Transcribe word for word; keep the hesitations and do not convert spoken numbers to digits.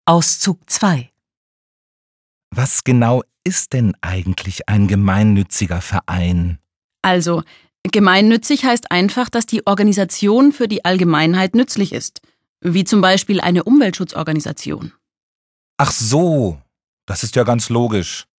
Auszug zwei. Was genau ist denn eigentlich ein gemeinnütziger Verein? Also, gemeinnützig heißt einfach, dass die Organisation für die Allgemeinheit nützlich ist. Wie zum Beispiel eine Umweltschutzorganisation. Ach so, das ist ja ganz logisch.